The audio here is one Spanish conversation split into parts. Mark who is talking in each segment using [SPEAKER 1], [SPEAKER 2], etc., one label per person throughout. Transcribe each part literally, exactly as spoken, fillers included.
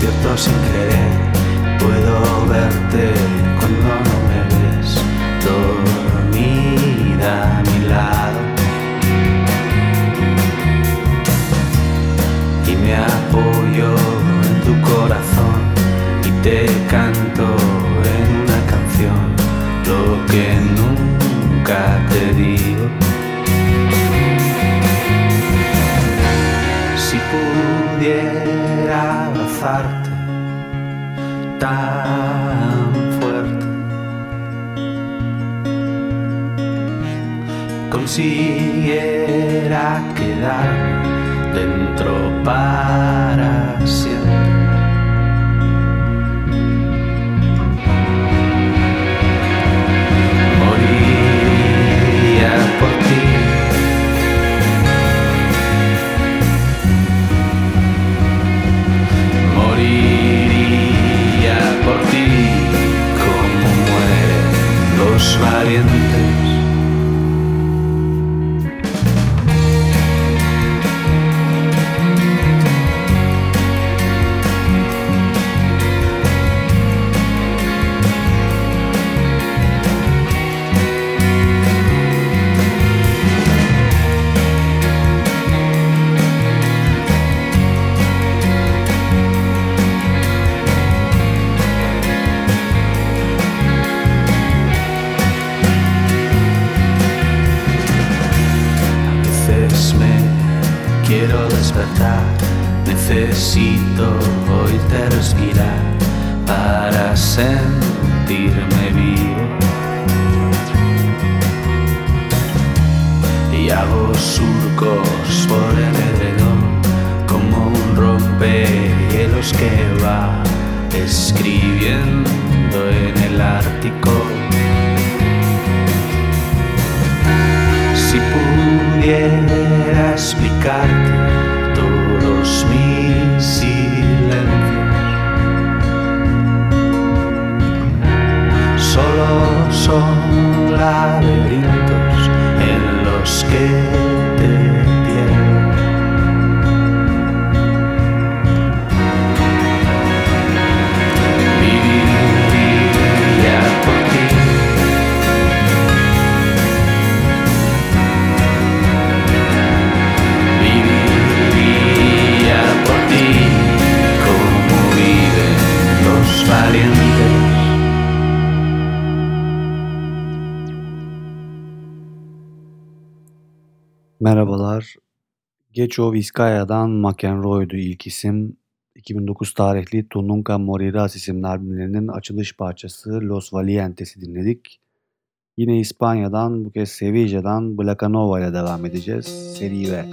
[SPEAKER 1] despierto sin querer, puedo verte cuando no me ves, dormida a mi lado, y me apoyo en tu corazón y te canto en una canción lo que nunca te digo. Si pudiera abrazarte tan fuerte, consiguiera quedar dentro para siempre. Moriría por ti. Moriría por ti como mueren los valientes. Quiero despertar, necesito oírte respirar para sentirme vivo. Y hago surcos por el edredón como un rompehielos que va escribiendo en el Ártico. Si pudiera explicarte todos mis silencios, solo son laberintos en los que te pierdo. Viviría por ti. Valientes.
[SPEAKER 2] Merhabalar. Gecho Vizcaya'dan McEnroy'du ilk isim. iki bin dokuz tarihli Tu Nunca Morirás isimli albümlerinin açılış parçası Los Valientes'i dinledik. Yine İspanya'dan, bu kez Sevilla'dan Blacanova ile devam edeceğiz. Seri ve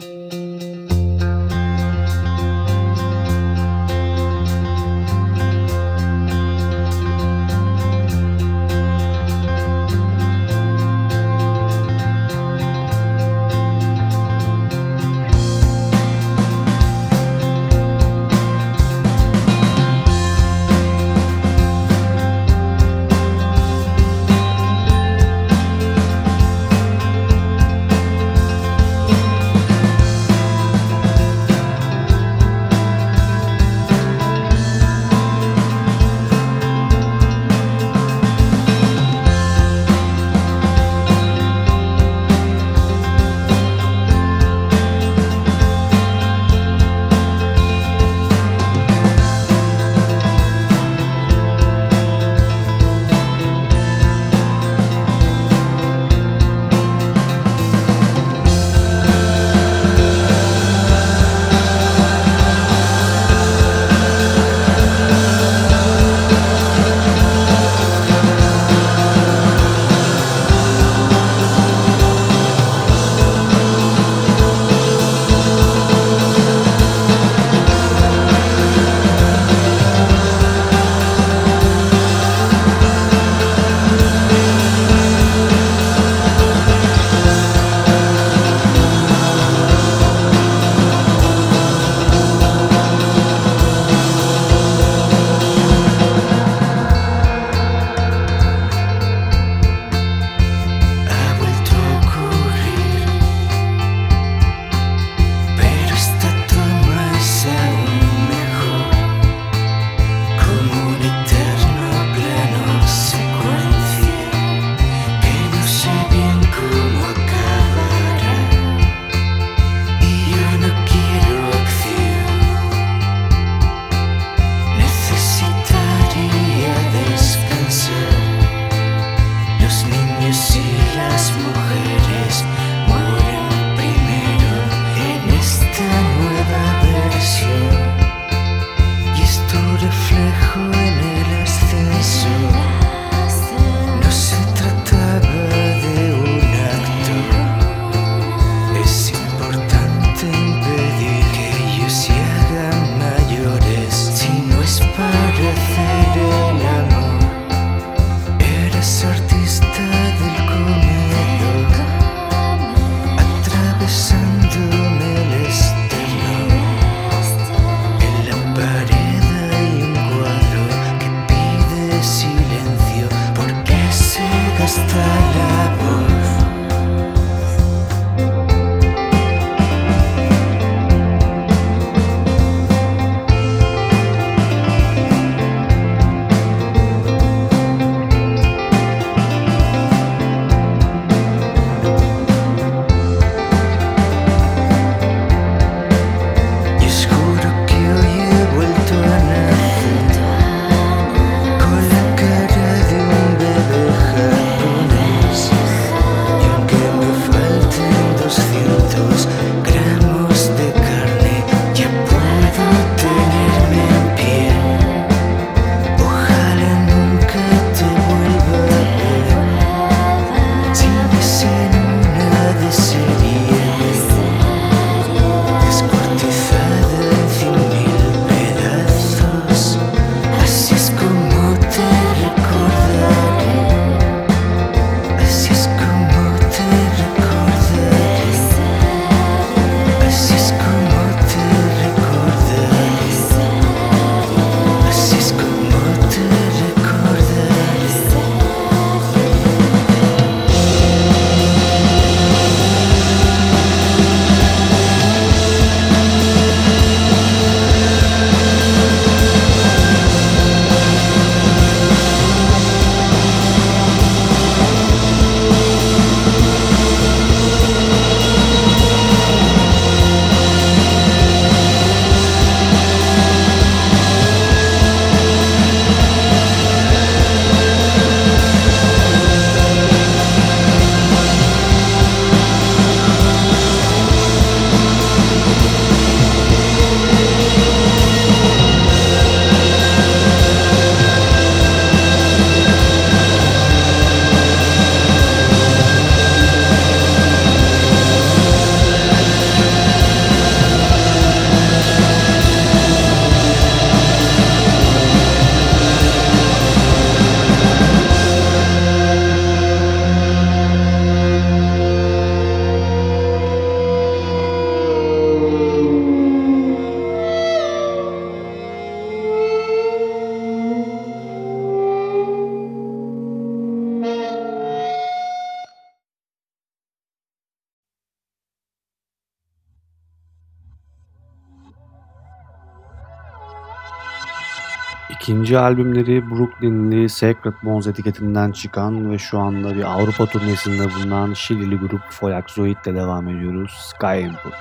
[SPEAKER 2] ikinci albümleri Brooklyn'li Sacred Bones etiketinden çıkan ve şu anda bir Avrupa turnesinde bulunan Şilili grup Folakzoid'le devam ediyoruz. Sky Input.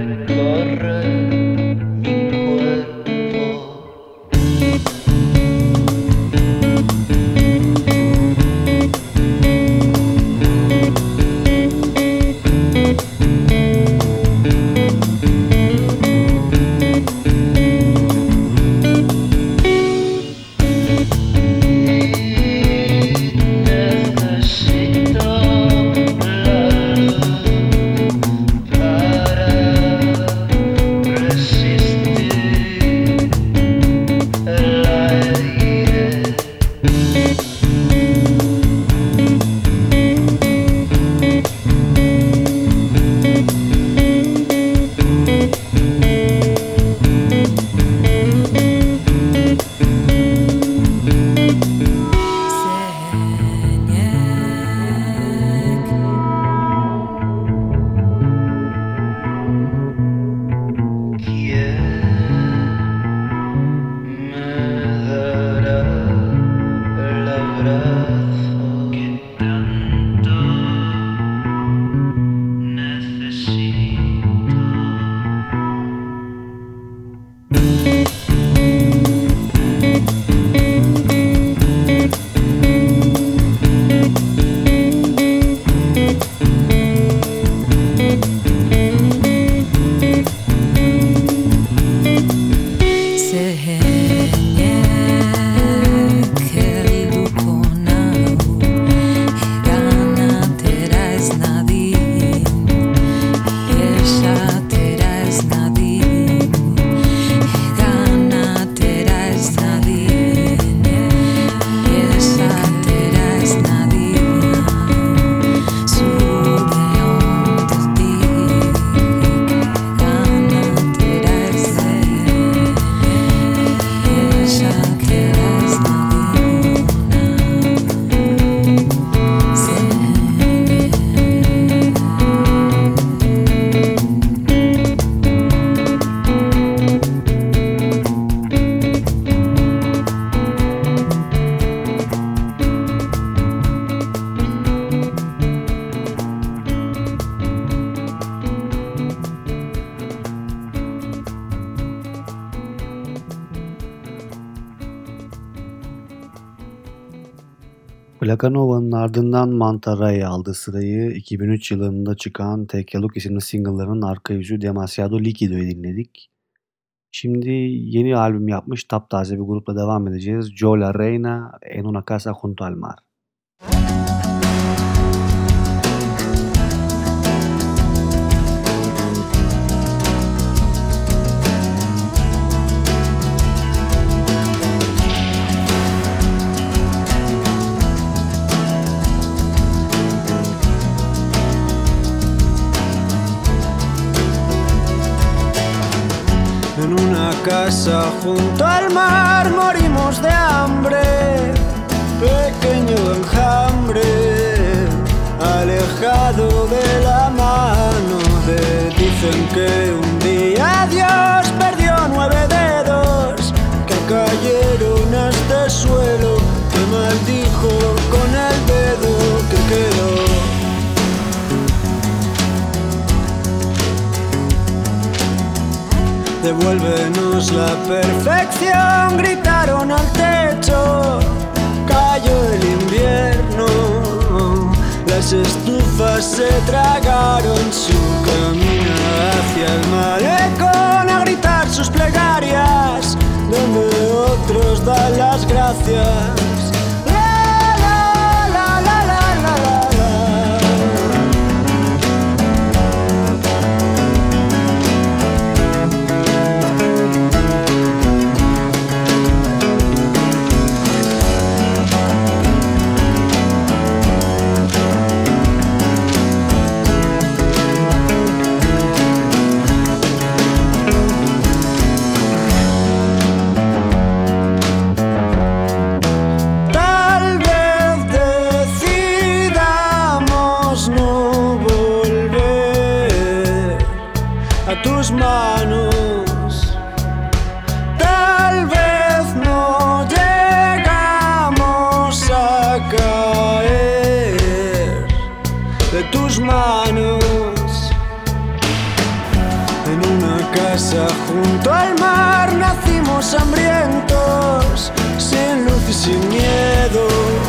[SPEAKER 2] Plakanova'nın ardından Manta Ray aldı sırayı. iki bin üç yılında çıkan Take a Look isimli single'ların arka yüzü Demasiado Liquido'yu dinledik. Şimdi yeni albüm yapmış taptaze bir grupla devam edeceğiz. Joe La Reina en una casa junto al mar.
[SPEAKER 3] En una casa junto al mar morimos de hambre, pequeño enjambre, alejado de la mano de... Dicen que un día Dios perdió nueve dedos que cayeron a este suelo, que maldijo con el dedo que quedó. Devuélvenos la perfección, gritaron al techo. Cayó el invierno, las estufas se tragaron su camino hacia el malecón a gritar sus plegarias, donde otros dan las gracias. Manos, tal vez no llegamos a caer de tus manos en casa junto al mar, nacimos hambrientos, sin luz y sin miedo,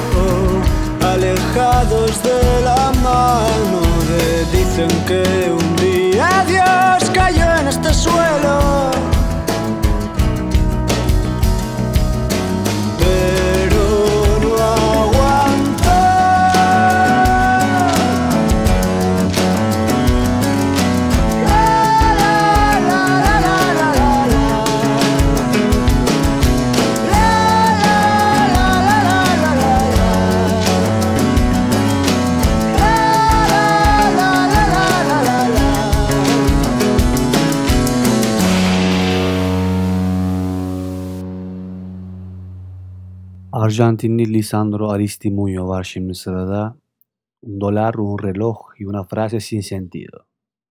[SPEAKER 3] alejados de la mano de... Dicen que un día Dios cayó en este suelo, pero no aguantó. La, la, la, la, la, la, la, la. La, la, la, la, la, la, la, la. La, la, la, la, la, la, la.
[SPEAKER 2] Arjantinli Lisandro Aristimuño var şimdi sırada. Un dólar, un reloj y una frase sin sentido.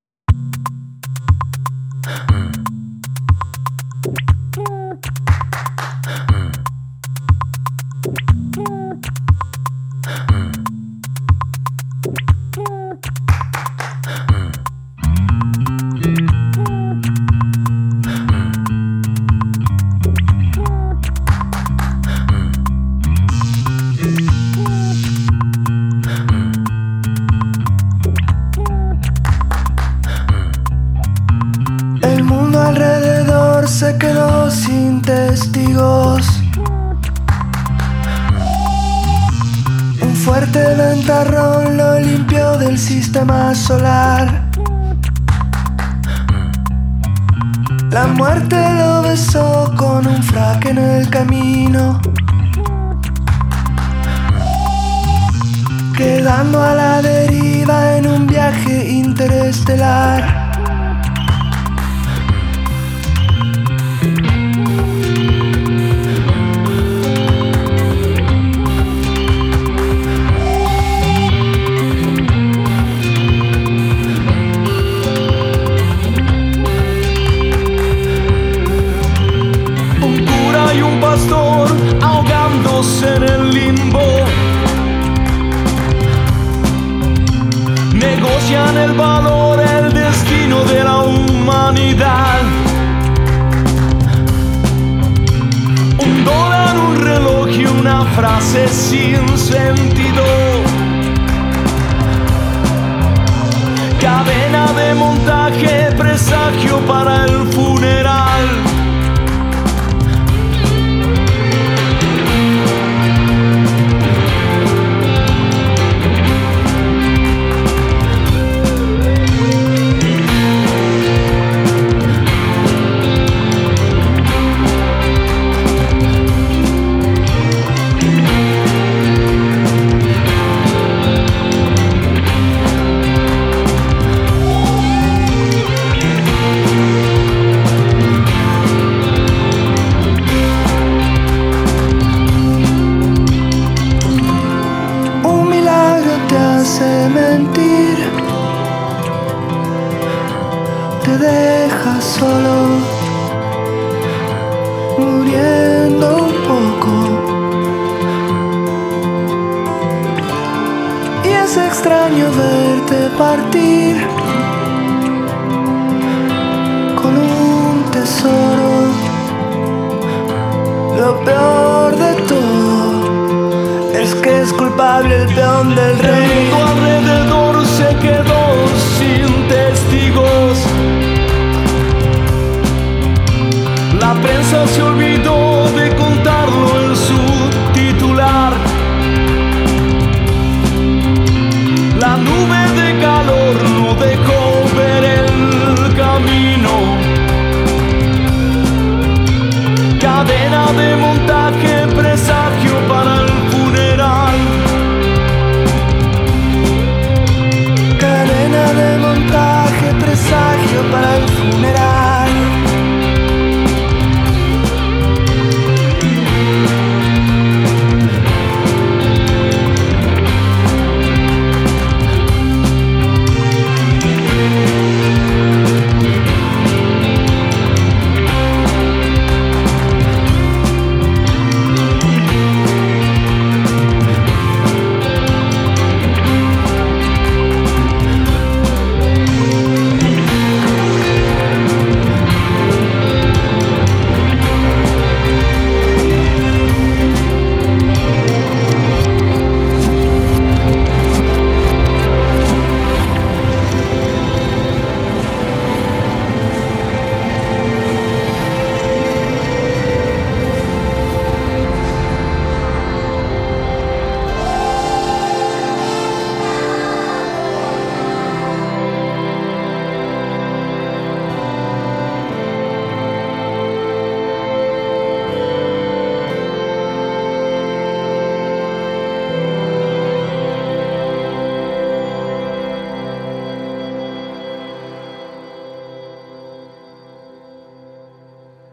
[SPEAKER 4] El mundo alrededor se quedó sin testigos. Un fuerte ventarrón lo limpió del sistema solar. La muerte lo besó con un fraque en el camino, quedando a la deriva en un viaje interestelar.
[SPEAKER 5] Un cura y un pastor ahogándose en el limbo, negocian el valor, el destino de la humanidad. Un dólar, un reloj y una frase sin sentido. Cadena de montaje, presagio para el funeral.
[SPEAKER 4] Un milagro te hace mentir, te deja solo, muriendo un poco. Y es extraño verte partir con un tesoro. Lo peor de todo es que es culpable el peón del rey.
[SPEAKER 5] Todo alrededor se quedó sin testigos. La prensa se olvidó de contarlo en su titular. La nube de calor no dejó ver el camino. Cadena de montaje, presagio para el funeral.
[SPEAKER 4] Cadena de montaje, presagio para el funeral.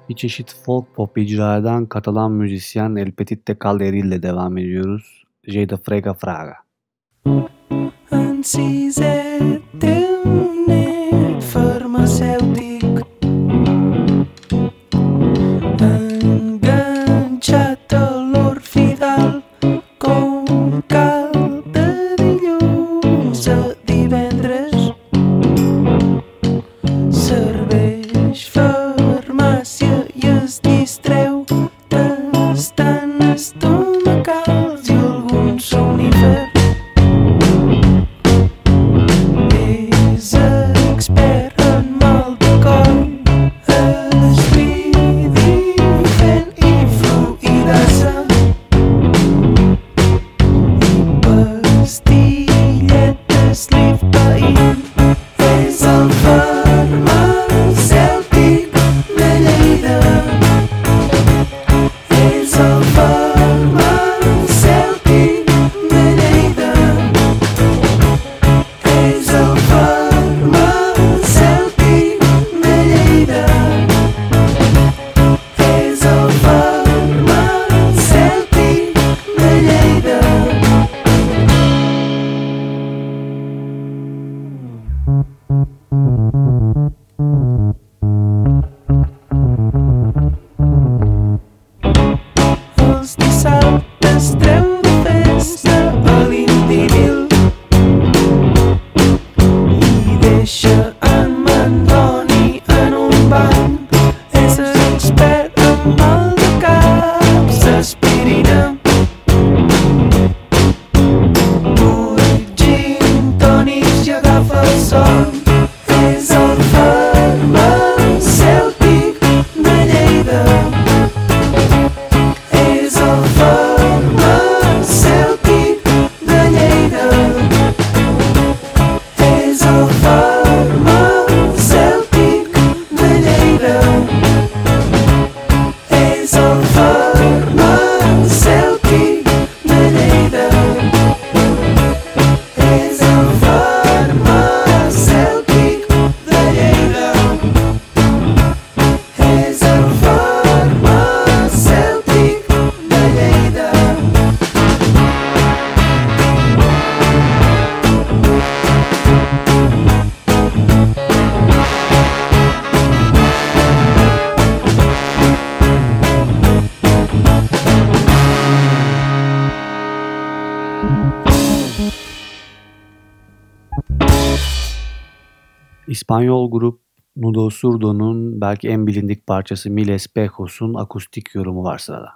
[SPEAKER 2] Bir çeşit folk pop icra eden Katalan müzisyen El Petit de Calderil ile devam ediyoruz. J de Frega Fraga.
[SPEAKER 4] Enciset un net farmacèutic enganxat a l'orfidal com cal de dilluns a divendres. Serveix farmàcia i es distreu tastant estomacals i algun somnífer. És expert en mal de coll, esbidifent i fluïdassa, i pastilletes Lipain. És el farmacèutic de Lleida. És el farmacèutic de Lleida. És el farmacèutic de Lleida. És el farmacèutic de Lleida. Els dissabtes treu de festa a l'Indivil i deixa en Mandoni en un banc. És expert en mal de caps, aspirina, vuit gin tònics i agafa el son. És el farmacèutic de Lleida. És el farmacèutic de Lleida. És el farmacèutic de Lleida. És el farmacèutic de Lleida. És el farmacèutic de Lleida. És el farmacèutic de Lleida.
[SPEAKER 2] İspanyol grup Nudo Surdo'nun belki en bilindik parçası Mil Espejos'un akustik yorumu var sırada.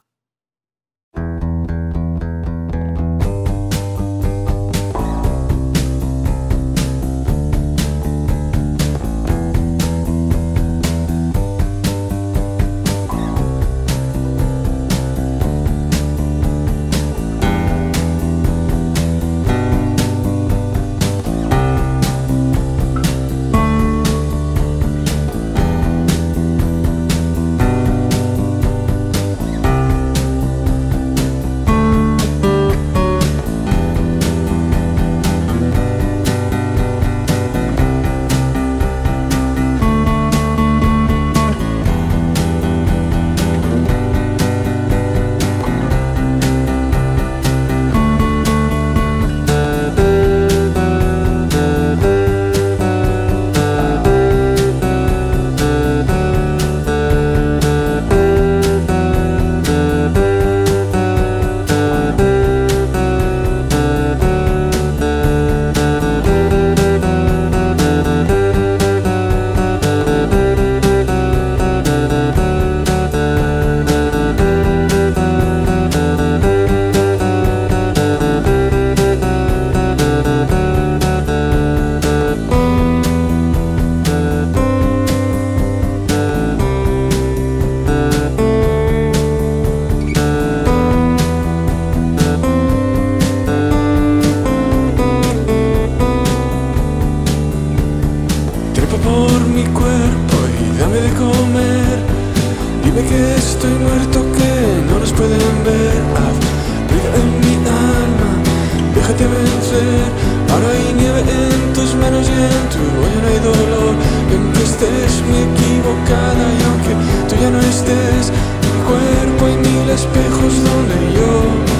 [SPEAKER 3] existes, mi cuerpo y mil espejos donde yo,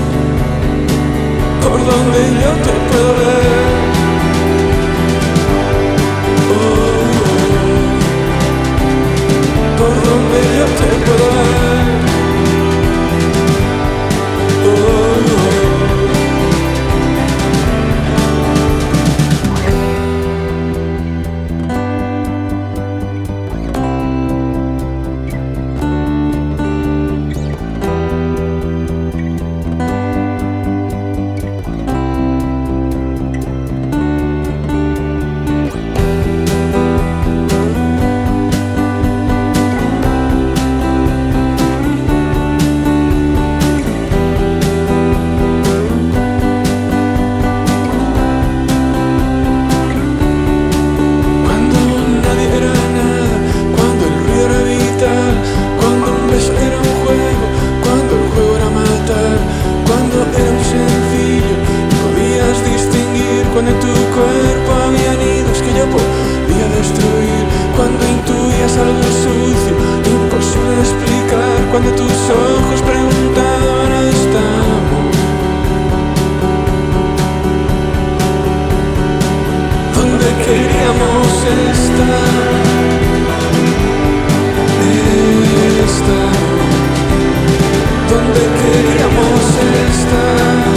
[SPEAKER 3] por donde yo te puedo ver. Oh, oh, por donde yo te puedo ver. Oh, oh. Cuando en tu cuerpo había nidos que yo podía destruir, cuando intuías algo sucio, imposible de explicar, cuando tus ojos preguntaban ¿estamos? ¿Dónde queríamos estar? Estamos. ¿Dónde queríamos estar?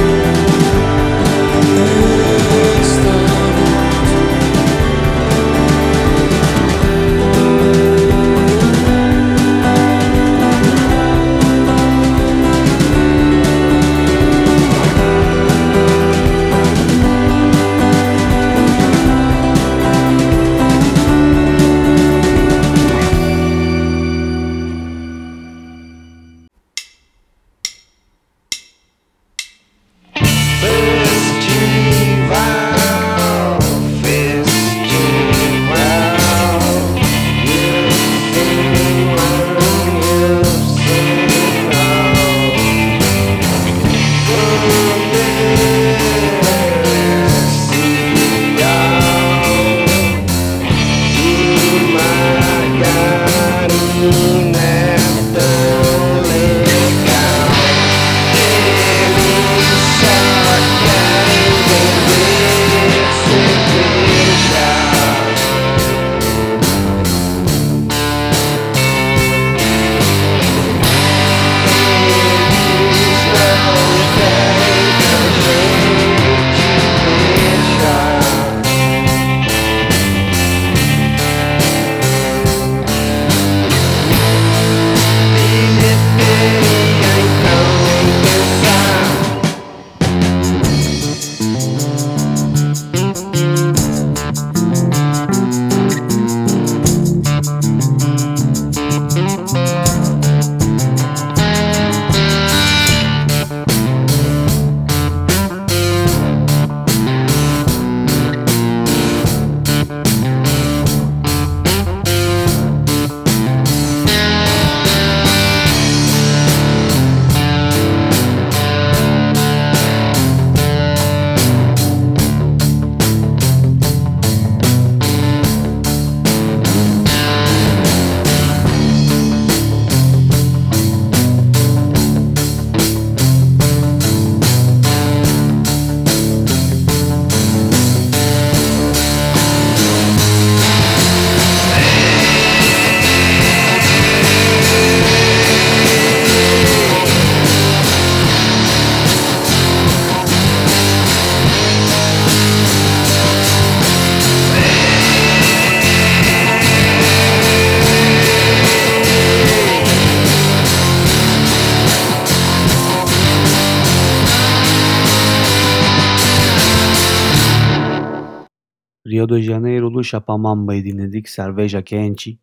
[SPEAKER 2] Rio de Janeiro'lu Şapamamba'yı dinledik. Cerveja Kenchi.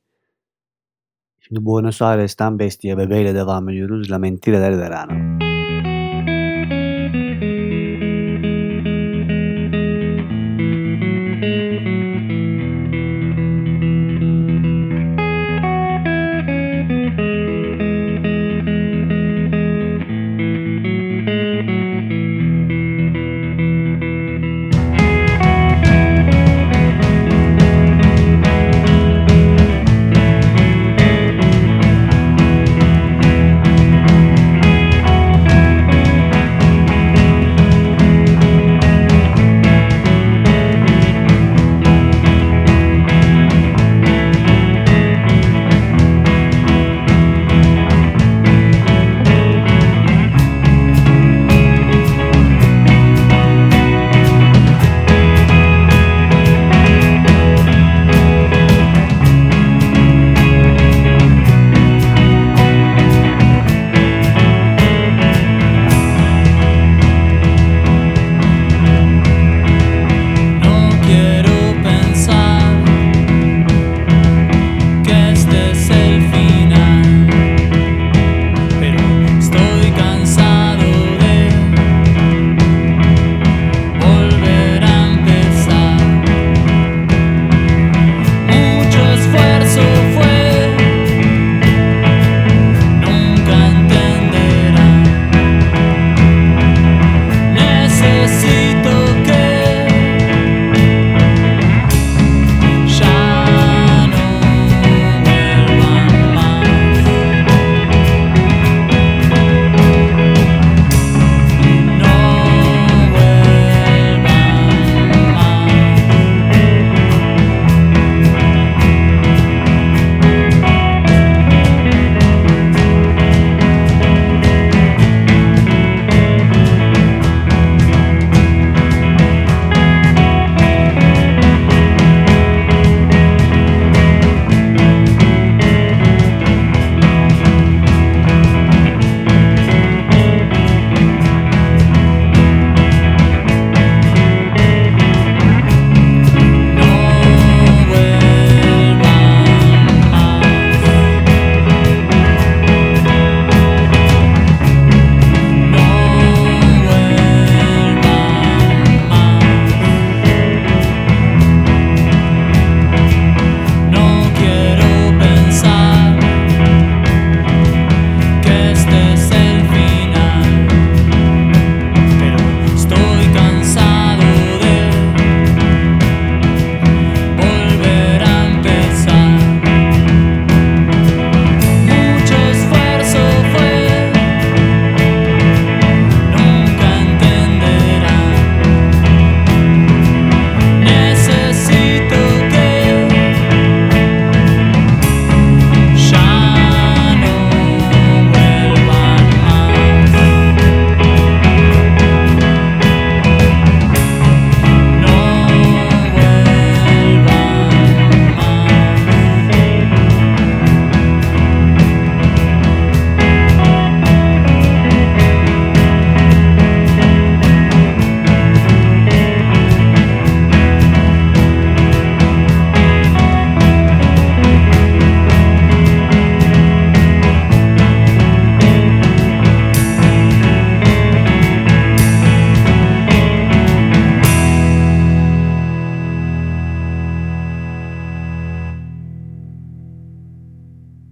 [SPEAKER 2] Şimdi Buenos Aires'ten Bestia Bebe ile devam ediyoruz. La Mentira del Verano.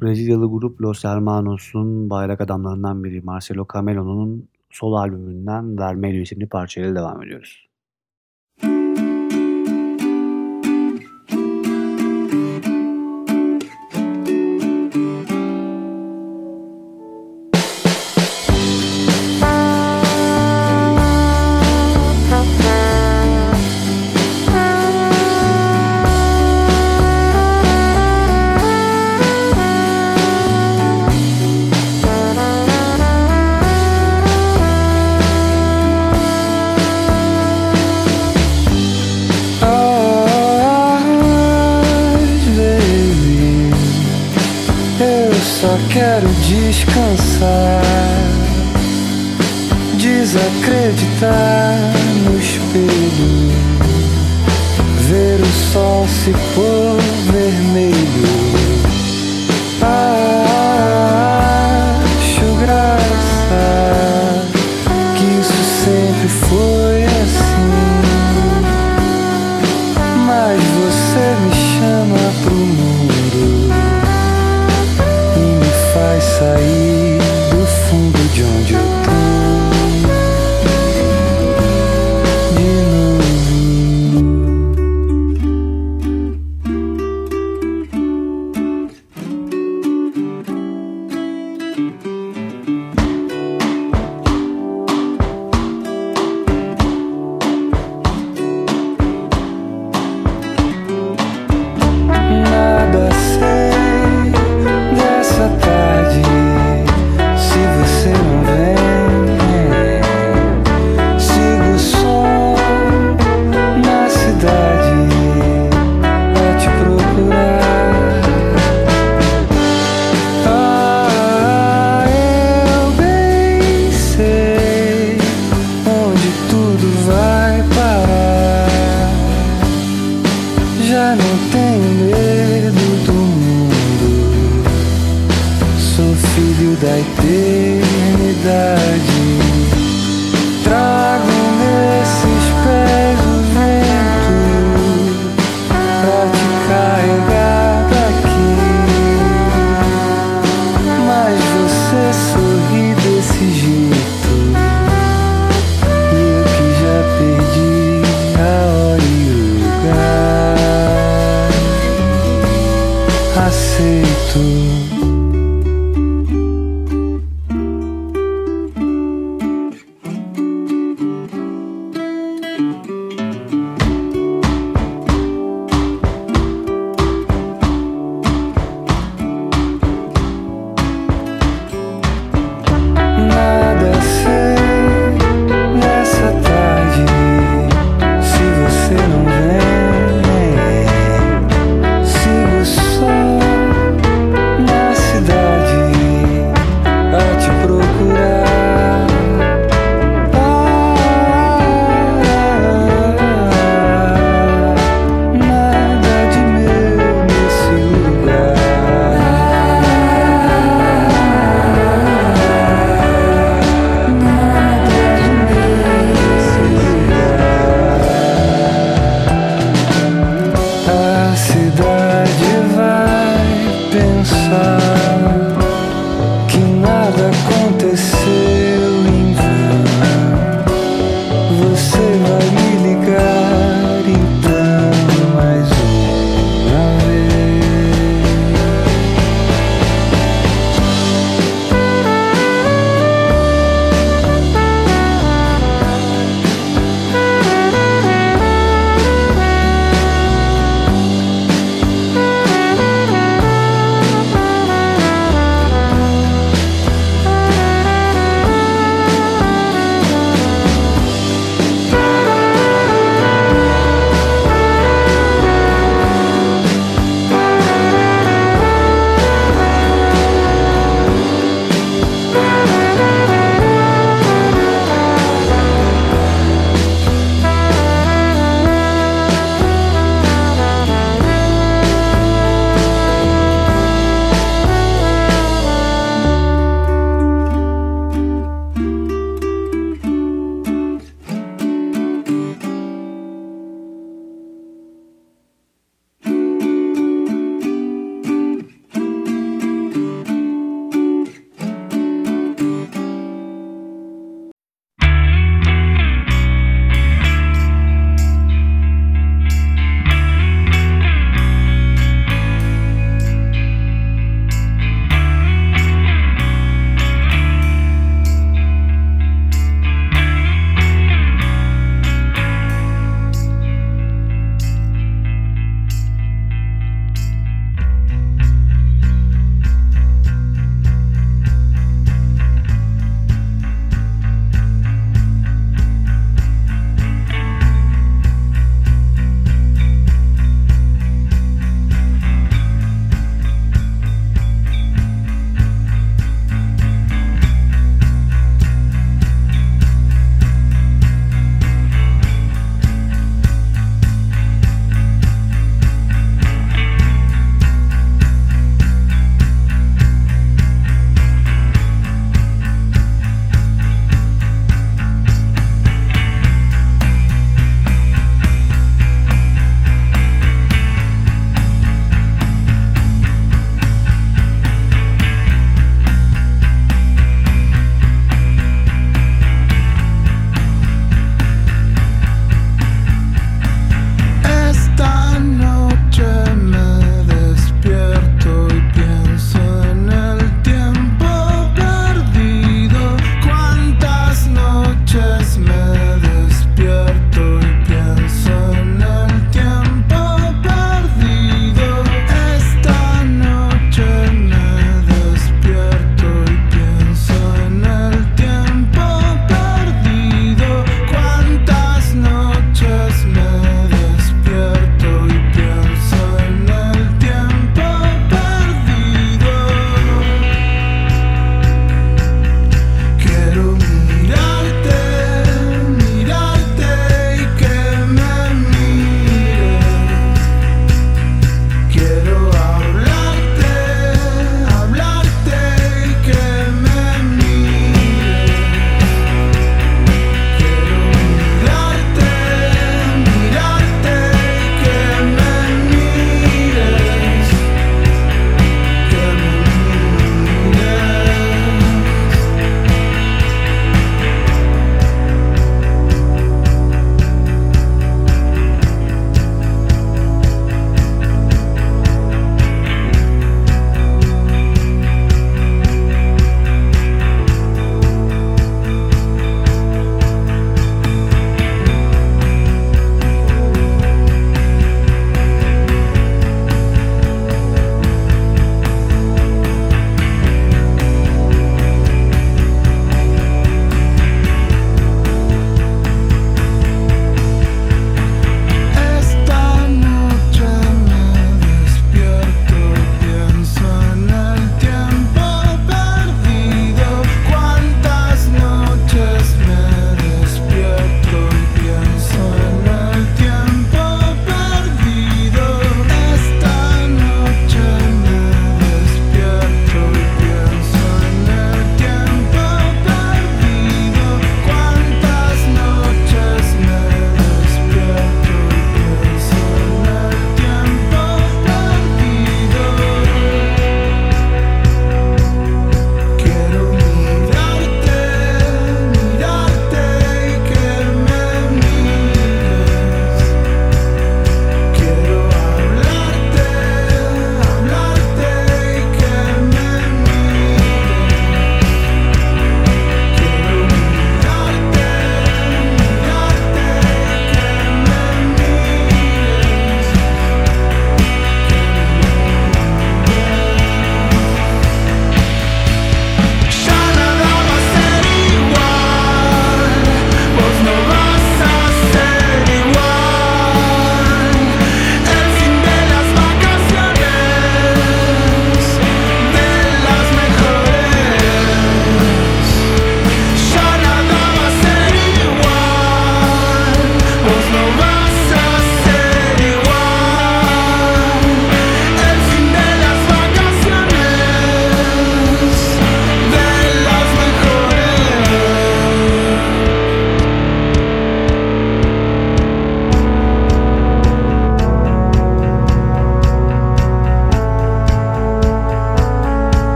[SPEAKER 2] Brezilyalı grup Los Hermanos'un bayrak adamlarından biri Marcelo Camelo'nun solo albümünden Vermelho isimli parçayla devam ediyoruz.
[SPEAKER 3] Só quero descansar, desacreditar no espelho, ver o sol se pôr vermelho. Acho graça que isso sempre foi assim, mas você me chama pro mundo, faz sair do fundo de onde eu tô de da eternidade. Trago nesses pés o vento pra te carregar daqui, mas você sorri desse jeito e eu que já perdi a hora e o lugar. Aceito.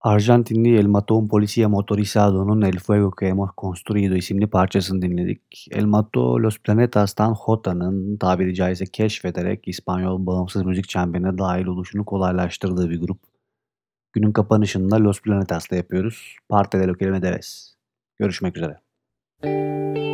[SPEAKER 2] Arjantinli El Matón Policía Motorizado'nun El Fuego que Hemos Construido isimli parçasını dinledik. El Mato, Los Planetas'tan Jota'nın tabiri caizse keşfederek İspanyol bağımsız müzik çemberine dahil oluşunu kolaylaştırdığı bir grup. Günün kapanışında Los Planetas'ta yapıyoruz. Parte de lo que me debes. Görüşmek üzere.